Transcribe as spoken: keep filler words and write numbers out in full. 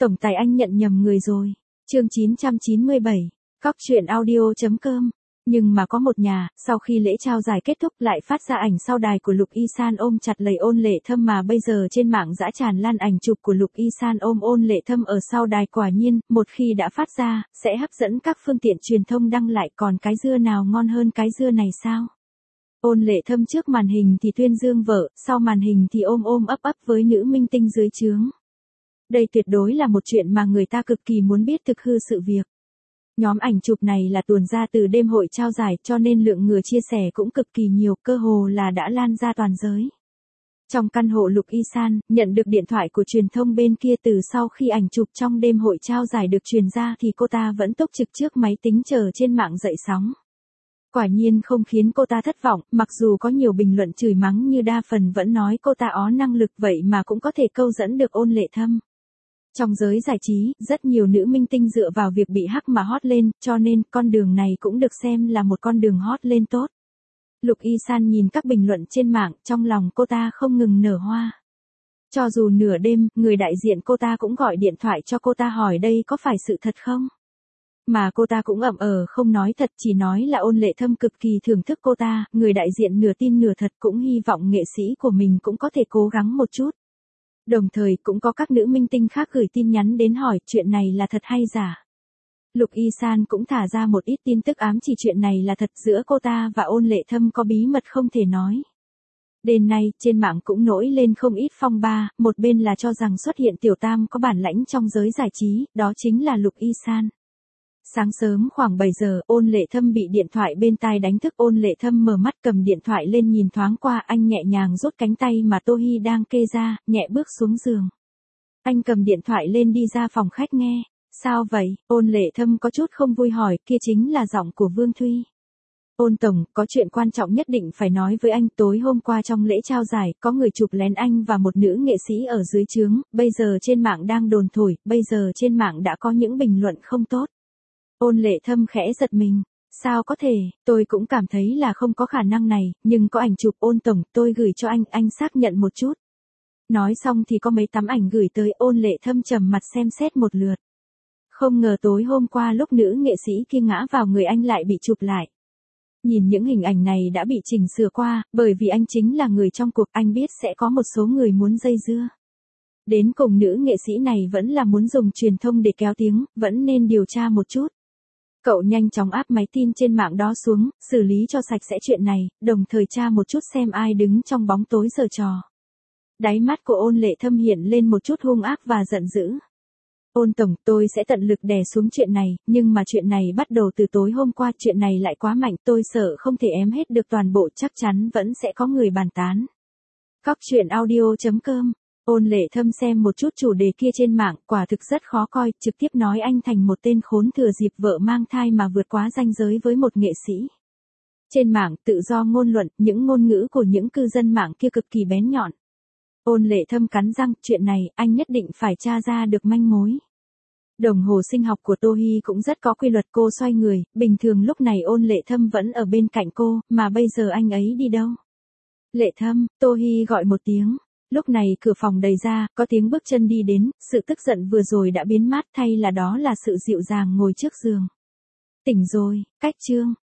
Tổng tài anh nhận nhầm người rồi. Chương chín trăm chín mươi bảy. Cóc truyện audio.com. Nhưng mà có một nhà, sau khi lễ trao giải kết thúc lại phát ra ảnh sau đài của Lục Y San ôm chặt lấy Ôn Lệ Thâm, mà bây giờ trên mạng dã tràn lan ảnh chụp của Lục Y San ôm Ôn Lệ Thâm ở sau đài. Quả nhiên, một khi đã phát ra, sẽ hấp dẫn các phương tiện truyền thông đăng lại, còn cái dưa nào ngon hơn cái dưa này sao? Ôn Lệ Thâm trước màn hình thì tuyên dương vợ, sau màn hình thì ôm ôm ấp ấp với nữ minh tinh dưới trướng. Đây tuyệt đối là một chuyện mà người ta cực kỳ muốn biết thực hư sự việc. Nhóm ảnh chụp này là tuồn ra từ đêm hội trao giải, cho nên lượng người chia sẻ cũng cực kỳ nhiều, cơ hồ là đã lan ra toàn giới. Trong căn hộ Lục Y San, nhận được điện thoại của truyền thông bên kia từ sau khi ảnh chụp trong đêm hội trao giải được truyền ra thì cô ta vẫn túc trực trước máy tính chờ trên mạng dậy sóng. Quả nhiên không khiến cô ta thất vọng, mặc dù có nhiều bình luận chửi mắng nhưng đa phần vẫn nói cô ta ó năng lực, vậy mà cũng có thể câu dẫn được Ôn Lệ Thâm. Trong giới giải trí, rất nhiều nữ minh tinh dựa vào việc bị hack mà hot lên, cho nên con đường này cũng được xem là một con đường hot lên tốt. Lục Y San nhìn các bình luận trên mạng, trong lòng cô ta không ngừng nở hoa. Cho dù nửa đêm, người đại diện cô ta cũng gọi điện thoại cho cô ta hỏi đây có phải sự thật không? Mà cô ta cũng ậm ờ không nói thật, chỉ nói là Ôn Lệ Thâm cực kỳ thưởng thức cô ta, người đại diện nửa tin nửa thật cũng hy vọng nghệ sĩ của mình cũng có thể cố gắng một chút. Đồng thời cũng có các nữ minh tinh khác gửi tin nhắn đến hỏi chuyện này là thật hay giả. Lục Y San cũng thả ra một ít tin tức ám chỉ chuyện này là thật, giữa cô ta và Ôn Lệ Thâm có bí mật không thể nói. Đêm nay, trên mạng cũng nổi lên không ít phong ba, một bên là cho rằng xuất hiện tiểu tam có bản lãnh trong giới giải trí, đó chính là Lục Y San. Sáng sớm khoảng bảy giờ, Ôn Lệ Thâm bị điện thoại bên tai đánh thức. Ôn Lệ Thâm mở mắt cầm điện thoại lên nhìn thoáng qua, anh nhẹ nhàng rút cánh tay mà Tô Hi đang kê ra, nhẹ bước xuống giường. Anh cầm điện thoại lên đi ra phòng khách nghe. Sao vậy? Ôn Lệ Thâm có chút không vui hỏi, kia chính là giọng của Vương Thuy. Ôn tổng, có chuyện quan trọng nhất định phải nói với anh. Tối hôm qua trong lễ trao giải, có người chụp lén anh và một nữ nghệ sĩ ở dưới trướng, bây giờ trên mạng đang đồn thổi, bây giờ trên mạng đã có những bình luận không tốt. Ôn Lệ Thâm khẽ giật mình. Sao có thể, tôi cũng cảm thấy là không có khả năng này, nhưng có ảnh chụp. Ôn tổng, tôi gửi cho anh, anh xác nhận một chút. Nói xong thì có mấy tấm ảnh gửi tới. Ôn Lệ Thâm trầm mặt xem xét một lượt. Không ngờ tối hôm qua lúc nữ nghệ sĩ kia ngã vào người anh lại bị chụp lại. Nhìn những hình ảnh này đã bị chỉnh sửa qua, bởi vì anh chính là người trong cuộc, anh biết sẽ có một số người muốn dây dưa. Đến cùng nữ nghệ sĩ này vẫn là muốn dùng truyền thông để kéo tiếng, vẫn nên điều tra một chút. Cậu nhanh chóng áp máy tin trên mạng đó xuống, xử lý cho sạch sẽ chuyện này, đồng thời tra một chút xem ai đứng trong bóng tối giở trò. Đáy mắt của Ôn Lệ Thâm hiện lên một chút hung ác và giận dữ. Ôn tổng, tôi sẽ tận lực đè xuống chuyện này, nhưng mà chuyện này bắt đầu từ tối hôm qua, chuyện này lại quá mạnh, tôi sợ không thể ém hết được toàn bộ, chắc chắn vẫn sẽ có người bàn tán. Cóc truyện audio.com. Ôn Lệ Thâm xem một chút chủ đề kia trên mạng, quả thực rất khó coi, trực tiếp nói anh thành một tên khốn thừa dịp vợ mang thai mà vượt quá ranh giới với một nghệ sĩ. Trên mạng, tự do ngôn luận, những ngôn ngữ của những cư dân mạng kia cực kỳ bén nhọn. Ôn Lệ Thâm cắn răng, chuyện này, anh nhất định phải tra ra được manh mối. Đồng hồ sinh học của Tô Hi cũng rất có quy luật, cô xoay người, bình thường lúc này Ôn Lệ Thâm vẫn ở bên cạnh cô, mà bây giờ anh ấy đi đâu? Lệ Thâm, Tô Hi gọi một tiếng. Lúc này cửa phòng đầy ra, có tiếng bước chân đi đến, sự tức giận vừa rồi đã biến mất, thay là đó là sự dịu dàng ngồi trước giường. Tỉnh rồi, cách chương.